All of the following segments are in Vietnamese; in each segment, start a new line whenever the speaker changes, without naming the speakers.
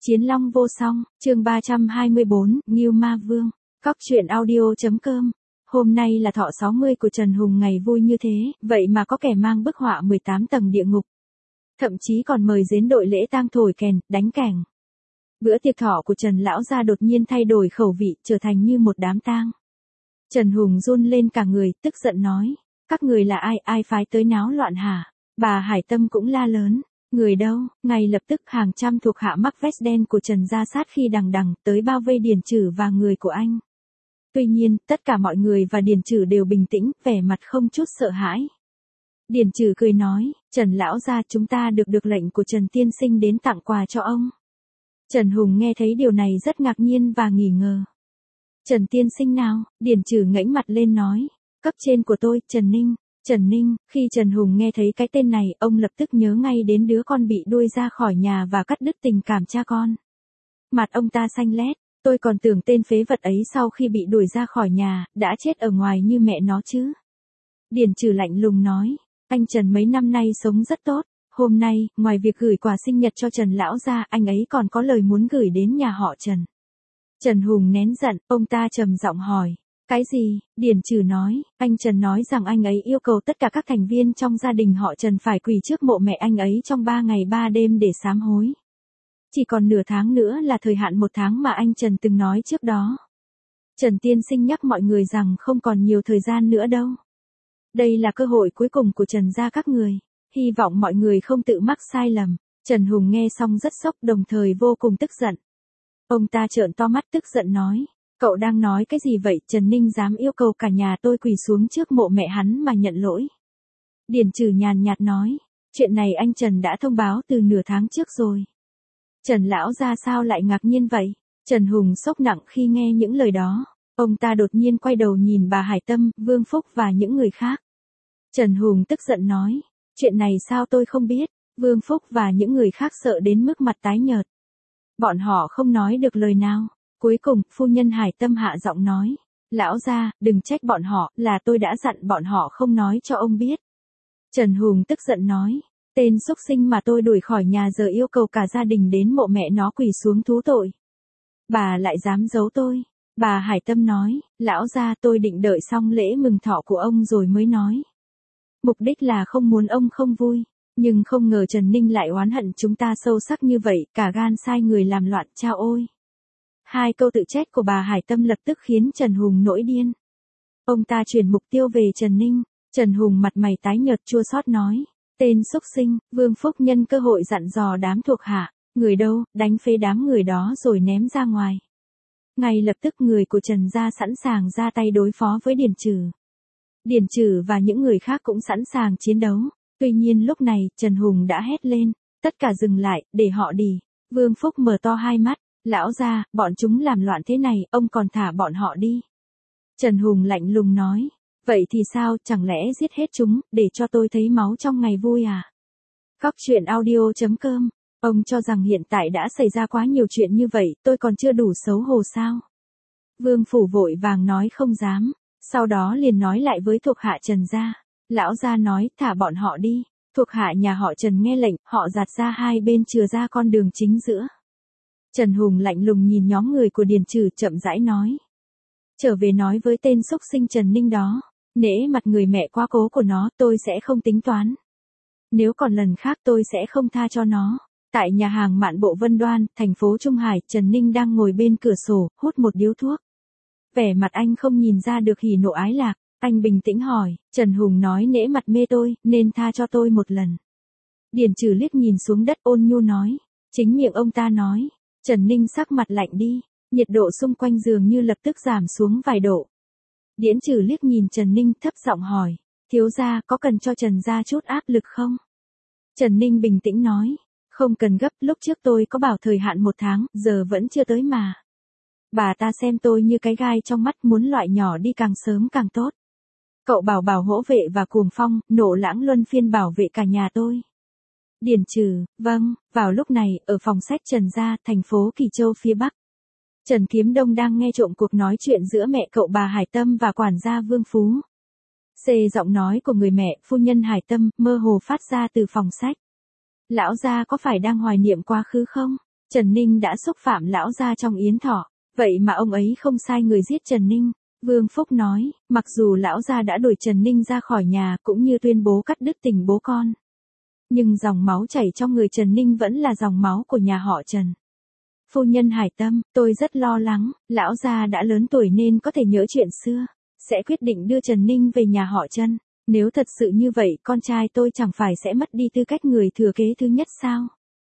Chiến Long vô song, chương 324, Ngưu Ma Vương. Cóc truyện audio.com. Hôm nay là thọ 60 của Trần Hùng, ngày vui như thế, vậy mà có kẻ mang bức họa 18 tầng địa ngục. Thậm chí còn mời đến đội lễ tang thổi kèn, đánh kẻng. Bữa tiệc thọ của Trần lão gia đột nhiên thay đổi khẩu vị, trở thành như một đám tang. Trần Hùng run lên cả người, tức giận nói: "Các người là ai phái tới náo loạn hả?" Bà Hải Tâm cũng la lớn: "Người đâu?" Ngay lập tức hàng trăm thuộc hạ mắc vest đen của Trần ra sát khi đằng đằng tới bao vây Điền Trử và người của anh. Tuy nhiên, tất cả mọi người và Điền Trử đều bình tĩnh, vẻ mặt không chút sợ hãi. Điền Trử cười nói: "Trần lão gia, chúng ta được lệnh của Trần tiên sinh đến tặng quà cho ông." Trần Hùng nghe thấy điều này rất ngạc nhiên và nghi ngờ. "Trần tiên sinh nào?" Điền Trử ngẩng mặt lên nói: "Cấp trên của tôi, Trần Ninh." Trần Ninh, khi Trần Hùng nghe thấy cái tên này, ông lập tức nhớ ngay đến đứa con bị đuôi ra khỏi nhà và cắt đứt tình cảm cha con. Mặt ông ta xanh lét: "Tôi còn tưởng tên phế vật ấy sau khi bị đuổi ra khỏi nhà, đã chết ở ngoài như mẹ nó chứ." Điền Trử lạnh lùng nói: "Anh Trần mấy năm nay sống rất tốt, hôm nay, ngoài việc gửi quà sinh nhật cho Trần lão gia, anh ấy còn có lời muốn gửi đến nhà họ Trần." Trần Hùng nén giận, ông ta trầm giọng hỏi: "Cái gì?" Điền Trử nói: "Anh Trần nói rằng anh ấy yêu cầu tất cả các thành viên trong gia đình họ Trần phải quỳ trước mộ mẹ anh ấy trong 3 ngày 3 đêm để sám hối. Chỉ còn nửa tháng nữa là thời hạn 1 tháng mà anh Trần từng nói trước đó. Trần tiên sinh nhắc mọi người rằng không còn nhiều thời gian nữa đâu. Đây là cơ hội cuối cùng của Trần gia các người. Hy vọng mọi người không tự mắc sai lầm." Trần Hùng nghe xong rất sốc, đồng thời vô cùng tức giận. Ông ta trợn to mắt tức giận nói: "Cậu đang nói cái gì vậy? Trần Ninh dám yêu cầu cả nhà tôi quỳ xuống trước mộ mẹ hắn mà nhận lỗi." Điền Trử nhàn nhạt nói: "Chuyện này anh Trần đã thông báo từ nửa tháng trước rồi." Trần lão gia sao lại ngạc nhiên vậy? Trần Hùng sốc nặng khi nghe những lời đó. Ông ta đột nhiên quay đầu nhìn bà Hải Tâm, Vương Phúc và những người khác. Trần Hùng tức giận nói: "Chuyện này sao tôi không biết?" Vương Phúc và những người khác sợ đến mức mặt tái nhợt. Bọn họ không nói được lời nào. Cuối cùng, phu nhân Hải Tâm hạ giọng nói: "Lão gia, đừng trách bọn họ, là tôi đã dặn bọn họ không nói cho ông biết." Trần Hùng tức giận nói: "Tên xúc sinh mà tôi đuổi khỏi nhà giờ yêu cầu cả gia đình đến mộ mẹ nó quỳ xuống thú tội. Bà lại dám giấu tôi." Bà Hải Tâm nói: "Lão gia, tôi định đợi xong lễ mừng thọ của ông rồi mới nói. Mục đích là không muốn ông không vui. Nhưng không ngờ Trần Ninh lại oán hận chúng ta sâu sắc như vậy, cả gan sai người làm loạn, chao ôi." Hai câu tự trách của bà Hải Tâm lập tức khiến Trần Hùng nổi điên. Ông ta chuyển mục tiêu về Trần Ninh. Trần Hùng mặt mày tái nhợt chua xót nói: "Tên xúc sinh." Vương Phúc nhân cơ hội dặn dò đám thuộc hạ: "Người đâu, đánh phế đám người đó rồi ném ra ngoài." Ngay lập tức người của Trần gia sẵn sàng ra tay đối phó với Điền Trử. Điền Trử và những người khác cũng sẵn sàng chiến đấu. Tuy nhiên lúc này, Trần Hùng đã hét lên: "Tất cả dừng lại, để họ đi." Vương Phúc mở to hai mắt: "Lão gia, bọn chúng làm loạn thế này, ông còn thả bọn họ đi?" Trần Hùng lạnh lùng nói: "Vậy thì sao, chẳng lẽ giết hết chúng, để cho tôi thấy máu trong ngày vui à?" Cóc truyện audio.com. Ông cho rằng hiện tại đã xảy ra quá nhiều chuyện như vậy, tôi còn chưa đủ xấu hổ sao? Vương Phủ vội vàng nói không dám. Sau đó liền nói lại với thuộc hạ Trần gia: "Lão gia nói, thả bọn họ đi." Thuộc hạ nhà họ Trần nghe lệnh, họ giạt ra hai bên chừa ra con đường chính giữa. Trần Hùng lạnh lùng nhìn nhóm người của Điền Trử, chậm rãi nói: "Trở về nói với tên xúc sinh Trần Ninh đó, nể mặt người mẹ quá cố của nó, tôi sẽ không tính toán. Nếu còn lần khác tôi sẽ không tha cho nó." Tại nhà hàng Mạn Bộ Vân Đoan, thành phố Trung Hải, Trần Ninh đang ngồi bên cửa sổ, hút một điếu thuốc. Vẻ mặt anh không nhìn ra được hỉ nộ ái lạc. Anh bình tĩnh hỏi: "Trần Hùng nói nể mặt mê tôi, nên tha cho tôi một lần." Điền Trử liếc nhìn xuống đất ôn nhu nói: "Chính miệng ông ta nói." Trần Ninh sắc mặt lạnh đi. Nhiệt độ xung quanh giường như lập tức giảm xuống vài độ. Điền Trử liếc nhìn Trần Ninh thấp giọng hỏi: "Thiếu gia, có cần cho Trần gia chút áp lực không?" Trần Ninh bình tĩnh nói: "Không cần gấp, lúc trước tôi có bảo thời hạn 1 tháng, giờ vẫn chưa tới mà. Bà ta xem tôi như cái gai trong mắt, muốn loại nhỏ đi càng sớm càng tốt. Cậu bảo Hỗ Vệ và Cuồng Phong, Nộ Lãng luân phiên bảo vệ cả nhà tôi." Điền Trử: "Vâng." Vào lúc này, ở phòng sách Trần gia, thành phố Kỳ Châu phía Bắc, Trần Kiếm Đông đang nghe trộm cuộc nói chuyện giữa mẹ cậu bà Hải Tâm và quản gia Vương Phú. Giọng nói của người mẹ, phu nhân Hải Tâm, mơ hồ phát ra từ phòng sách: "Lão gia có phải đang hoài niệm quá khứ không?" Trần Ninh đã xúc phạm lão gia trong yến thọ, vậy mà ông ấy không sai người giết Trần Ninh. Vương Phúc nói, mặc dù lão gia đã đuổi Trần Ninh ra khỏi nhà cũng như tuyên bố cắt đứt tình bố con. Nhưng dòng máu chảy trong người Trần Ninh vẫn là dòng máu của nhà họ Trần. Phu nhân Hải Tâm, tôi rất lo lắng, lão gia đã lớn tuổi nên có thể nhớ chuyện xưa, sẽ quyết định đưa Trần Ninh về nhà họ Trần. Nếu thật sự như vậy con trai tôi chẳng phải sẽ mất đi tư cách người thừa kế thứ nhất sao?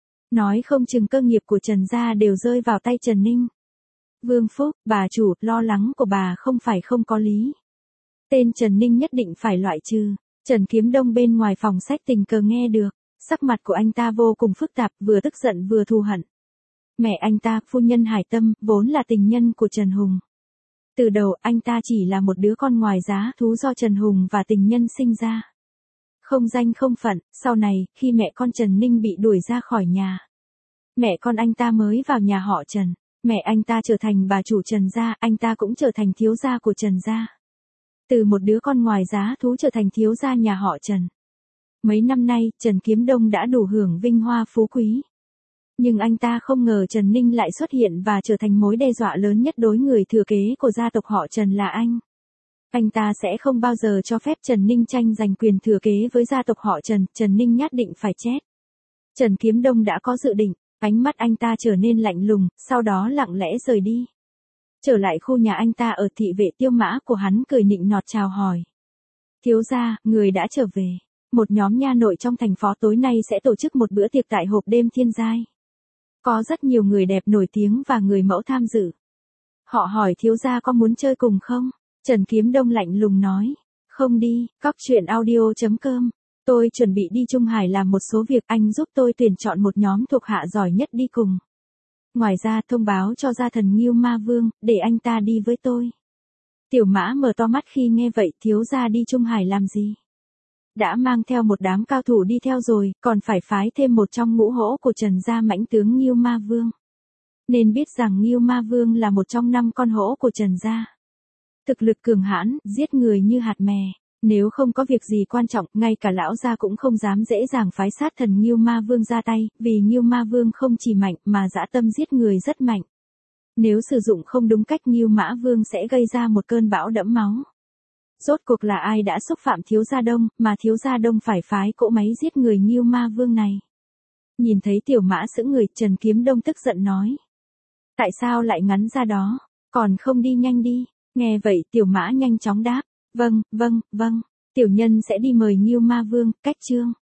Nói không chừng cơ nghiệp của Trần gia đều rơi vào tay Trần Ninh. Vương Phúc, bà chủ, lo lắng của bà không phải không có lý. Tên Trần Ninh nhất định phải loại trừ. Trần Kiếm Đông bên ngoài phòng sách tình cờ nghe được, sắc mặt của anh ta vô cùng phức tạp, vừa tức giận vừa thù hận. Mẹ anh ta, phu nhân Hải Tâm, vốn là tình nhân của Trần Hùng. Từ đầu anh ta chỉ là một đứa con ngoài giá thú do Trần Hùng và tình nhân sinh ra. Không danh không phận, sau này, khi mẹ con Trần Ninh bị đuổi ra khỏi nhà. Mẹ con anh ta mới vào nhà họ Trần, mẹ anh ta trở thành bà chủ Trần gia, anh ta cũng trở thành thiếu gia của Trần gia. Từ một đứa con ngoài giá thú trở thành thiếu gia nhà họ Trần. Mấy năm nay, Trần Kiếm Đông đã đủ hưởng vinh hoa phú quý. Nhưng anh ta không ngờ Trần Ninh lại xuất hiện và trở thành mối đe dọa lớn nhất đối người thừa kế của gia tộc họ Trần là anh. Anh ta sẽ không bao giờ cho phép Trần Ninh tranh giành quyền thừa kế với gia tộc họ Trần, Trần Ninh nhất định phải chết. Trần Kiếm Đông đã có dự định, ánh mắt anh ta trở nên lạnh lùng, sau đó lặng lẽ rời đi. Trở lại khu nhà anh ta ở thị vệ Tiêu Mã của hắn cười nịnh nọt chào hỏi. Thiếu gia, người đã trở về. Một nhóm nha nội trong thành phố tối nay sẽ tổ chức một bữa tiệc tại hộp đêm Thiên Giai. Có rất nhiều người đẹp nổi tiếng và người mẫu tham dự. Họ hỏi thiếu gia có muốn chơi cùng không? Trần Kiếm Đông lạnh lùng nói. Không đi, coctruyện.audio.com. Tôi chuẩn bị đi Trung Hải làm một số việc, anh giúp tôi tuyển chọn một nhóm thuộc hạ giỏi nhất đi cùng. Ngoài ra thông báo cho gia thần Ngưu Ma Vương, để anh ta đi với tôi. Tiểu Mã mở to mắt khi nghe vậy, thiếu gia đi Trung Hải làm gì? Đã mang theo một đám cao thủ đi theo rồi, còn phải phái thêm một trong ngũ hổ của Trần gia mãnh tướng Ngưu Ma Vương. Nên biết rằng Ngưu Ma Vương là một trong 5 con hổ của Trần gia. Thực lực cường hãn, giết người như hạt mè. Nếu không có việc gì quan trọng, ngay cả lão gia cũng không dám dễ dàng phái sát thần Ngưu Ma Vương ra tay, vì Ngưu Ma Vương không chỉ mạnh mà dã tâm giết người rất mạnh. Nếu sử dụng không đúng cách Ngưu Mã Vương sẽ gây ra một cơn bão đẫm máu. Rốt cuộc là ai đã xúc phạm thiếu gia Đông, mà thiếu gia Đông phải phái cỗ máy giết người Ngưu Ma Vương này? Nhìn thấy Tiểu Mã sững người, Trần Kiếm Đông tức giận nói. Tại sao lại ngắn ra đó, còn không đi nhanh đi? Nghe vậy Tiểu Mã nhanh chóng đáp. Vâng, vâng, vâng, tiểu nhân sẽ đi mời Ngưu Ma Vương, cách chương.